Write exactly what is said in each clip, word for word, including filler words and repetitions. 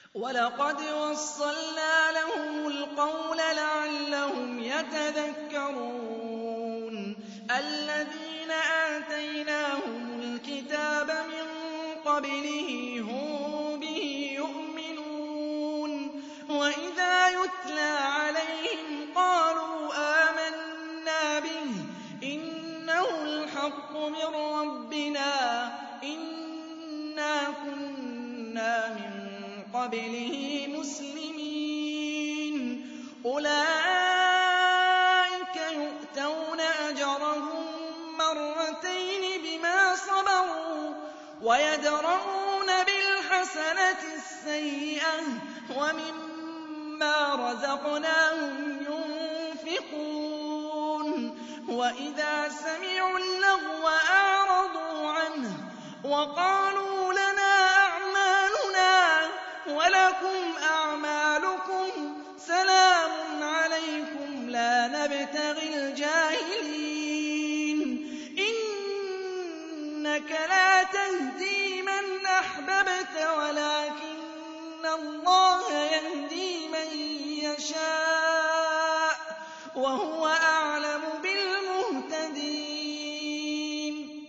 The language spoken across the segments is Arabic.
وَلَقَدْ وَصَّلْنَا لَهُمُ الْقَوْلَ لَعَلَّهُمْ يَتَذَكَّرُونَ الَّذِينَ آتَيْنَاهُمُ الْكِتَابَ مِن قَبْلِهِ هُم بِهِ يُؤْمِنُونَ وَإِذَا يُتْلَىٰ عَلَيْهِمْ قَالُوا آمَنَّا بِهِ إِنَّهُ الْحَقُّ مِن رَّبِّنَا إِنَّا كُنَّا مِن قَبْلِهِ مُسْلِمِينَ أُولَٰئِكَ يُؤْتَوْنَ أَجْرَهُم مَّرَّتَيْنِ بِمَا صَبَرُوا وَيَدْرَءُونَ بِالْحَسَنَةِ السَّيِّئَةَ وَمِمَّا رَزَقْنَاهُمْ يُنفِقُونَ وَإِذَا سَمِعُوا اللَّغْوَ أَعْرَضُوا عَنْهُ وَقَالُوا لَنَا أَعْمَالُنَا وَلَكُمْ أَعْمَالُكُمْ سَلَامٌ عَلَيْكُمْ لَا نَبْتَغِي الْجَاهِلِينَ إِنَّكَ لَا تَهْدِي مَنْ أَحْبَبْتَ وَلَٰكِنَّ اللَّهَ يَهْدِي مَن يَشَاءُ ۚ وَهُوَ أَعْلَمُ بِالْمُهْتَدِينَ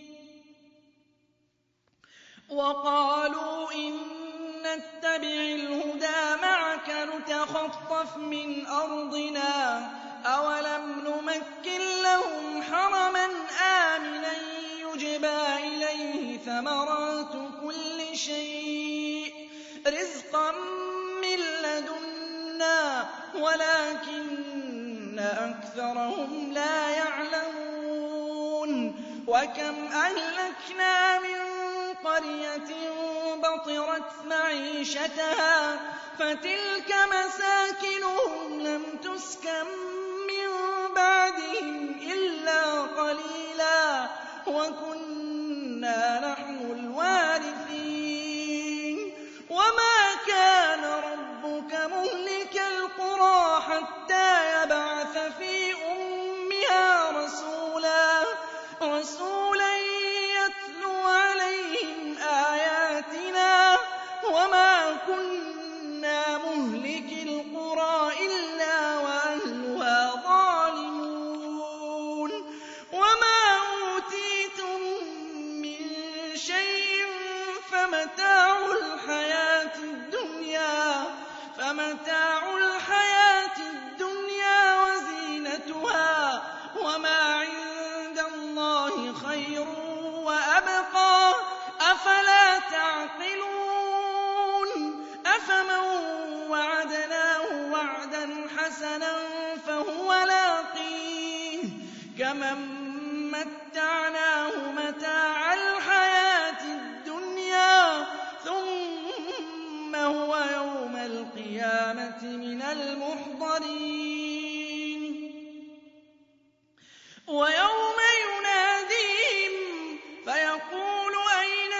وَقَالُوا إِن نَّتَّبِعِ الْهُدَىٰ مَعَكَ نُتَخَطَّفْ مِنْ أَرْضِنَا ۚ أَوَلَمْ نُمَكِّن لَّهُمْ حَرَمًا آمِنًا يُجْبَىٰ إِلَيْهِ ثَمَرَاتُ كُلِّ شَيْءٍ رِّزْقًا مِّن لَّدُنَّا وَلَٰكِنَّ أَكْثَرَهُمْ لَا يَعْلَمُونَ وَكَمْ أَهْلَكْنَا مِن قَرْيَةٍ بَطِرَتْ مَعِيشَتَهَا فَتِلْكَ مَسَاكِنُهُمْ لَمْ تُسْكَن مِّن بَعْدِهِمْ إِلَّا قَلِيلًا وَكُنَّا نَحْنُ الْوَارِثِينَ وَمَا كَانَ رَبُّكَ مُهْلِكَ الْقُرَىٰ حَتَّىٰ يَبْعَثَ فِي أُمِّهَا رَسُولًا رَّسُولًا يَتْلُو عَلَيْهِمْ آيَاتِنَا وَمَا كُنَّا مُهْلِكِي الْقُرَىٰ إِلَّا وَأَهْلُهَا ظَالِمُونَ وَمَا أُوتِيتُم مِّن شَيْءٍ فَمَتَاعُ الْحَيَاةِ الدُّنْيَا فَمَتَاعُ الْحَيَاةِ الدُّنْيَا وَزِينَتُهَا وَمَا عِندَ اللَّهِ خَيْرٌ وَأَبْقَىٰ ۚ أَفَلَا تَعْقِلُونَ أَفَمَن وَعَدْنَاهُ وَعْدًا حَسَنًا فَهُوَ لَاقِيهِ كَمَن مَّتَّعْنَاهُ مَتَاعَ الْحَيَاةِ الدُّنْيَا ثُمَّ هُوَ يَوْمَ الْقِيَامَةِ مِنَ الْمُحْضَرِينَ وَيَوْمَ يُنَادِيهِمْ فَيَقُولُ أَيْنَ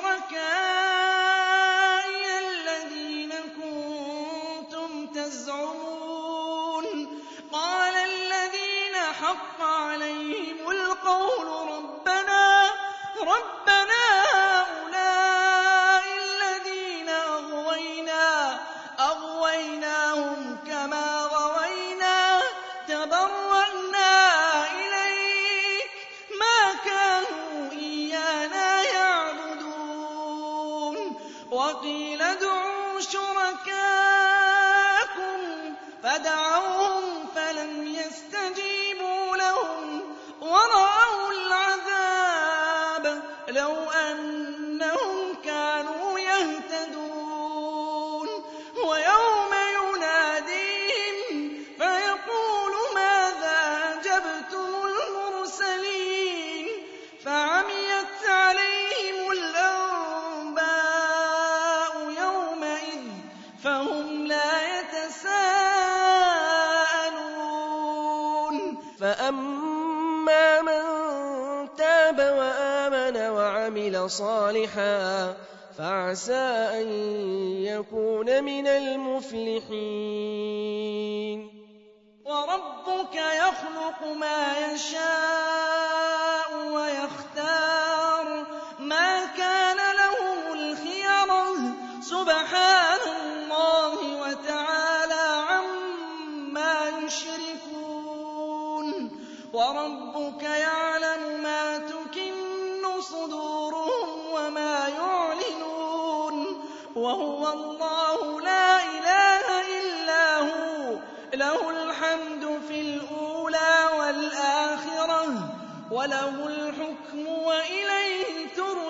شُرَكَائِيَ الَّذِينَ كُنتُمْ تَزْعُمُونَ قَالَ الَّذِينَ حَقَّ عَلَيْهِمُ الْقَوْلُ رَبَّنَا رَبَّنَا هَٰؤُلَاءِ الَّذِينَ أَغْوَيْنَا أَغْوَيْنَاهُمْ كَمَا غَوَيْنَا تَبَرَّأْنَا إِلَيْكَ مَا كَانُوا إِيَّانَا يَعْبُدُونَ وَقِيلَ ادْعُوا شُرَكَاءَكُمْ فَدَعَوْهُمْ فَلَمْ يَسْتَجِيبُوا لَهُمْ وَرَأَوُا الْعَذَابَ لَوْ أَنَّهُمْ كَانُوا يَهْتَدُونَ وَيَوْمَ يُنَادِيهِمْ فَيَقُولُ مَاذَا أَجَبْتُمُ الْمُرْسَلِينَ فَعَمِيَتْ عَلَيْهِمُ الْأَنبَاءُ يَوْمَئِذٍ فَهُمْ لَا يَتَسَاءَلُونَ فَأَمَّا مَن تَابَ وَآمَنَ وَعَمِلَ صَالِحًا فَعَسَىٰ أَن يَكُونَ مِنَ الْمُفْلِحِينَ وَرَبُّكَ يَخْلُقُ مَا يَشَاءُ وَيَخْتَارُ مَا كَانَ لَهُمُ الْخِيَرَةُ سُبْحَانَ اللَّهِ وَرَبُّكَ يَعْلَمُ مَا تُكِنُّ صُدُورُهُمْ وَمَا يُعْلِنُونَ وَهُوَ اللَّهُ لَا إِلَٰهَ إِلَّا هُوَ لَهُ الْحَمْدُ فِي الْأُولَىٰ وَالْآخِرَةِ وَلَهُ الْحُكْمُ وَإِلَيْهِ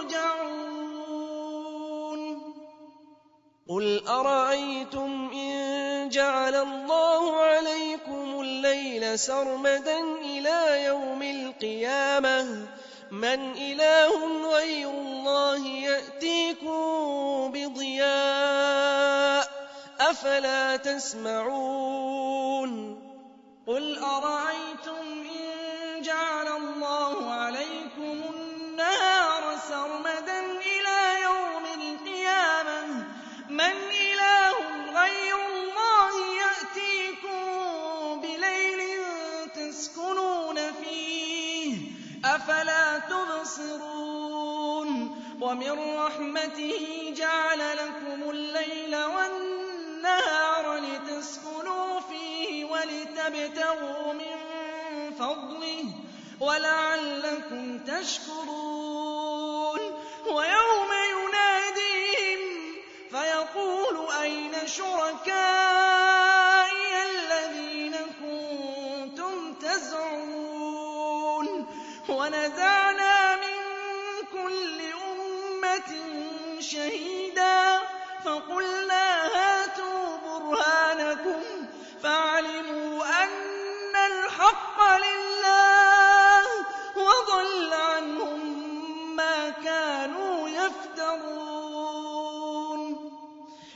تُرْجَعُونَ قُلْ أَرَأَيْتُمْ إِن جَعَلَ اللَّهُ عَلَيْكُمُ اللَّيْلَ سَرْمَدًا إِلَىٰ يَوْمِ الْقِيَامَةِ مَنْ إِلَٰهٌ غَيْرُ اللَّهِ يَأْتِيكُم بِضِيَاءٍ ۖ أَفَلَا تَسْمَعُونَ قُلْ أَرَأَيْتُمْ إِن جَعَلَ اللَّهُ عَلَيْكُمُ النَّهَارَ سَرْمَدًا إِلَىٰ يَوْمِ الْقِيَامَةِ مَنْ إِلَٰهٌ غَيْرُ اللَّهِ يَأْتِيكُم بِلَيْلٍ تَسْكُنُونَ فِيهِ ۖ أَفَلَا تُبْصِرُونَ وَمِن رَّحْمَتِهِ جَعَلَ لَكُمُ اللَّيْلَ وَالنَّهَارَ لِتَسْكُنُوا فِيهِ وَلِتَبْتَغُوا مِن فَضْلِهِ وَلَعَلَّكُمْ تَشْكُرُونَ وَيَوْمَ يُنَادِيهِمْ فَيَقُولُ أَيْنَ شُرَكَائِيَ الَّذِينَ كُنتُمْ تَزْعُمُونَ وَنَزَعْنَا مِن كُلِّ أُمَّةٍ شَهِيدًا فَقُلْنَا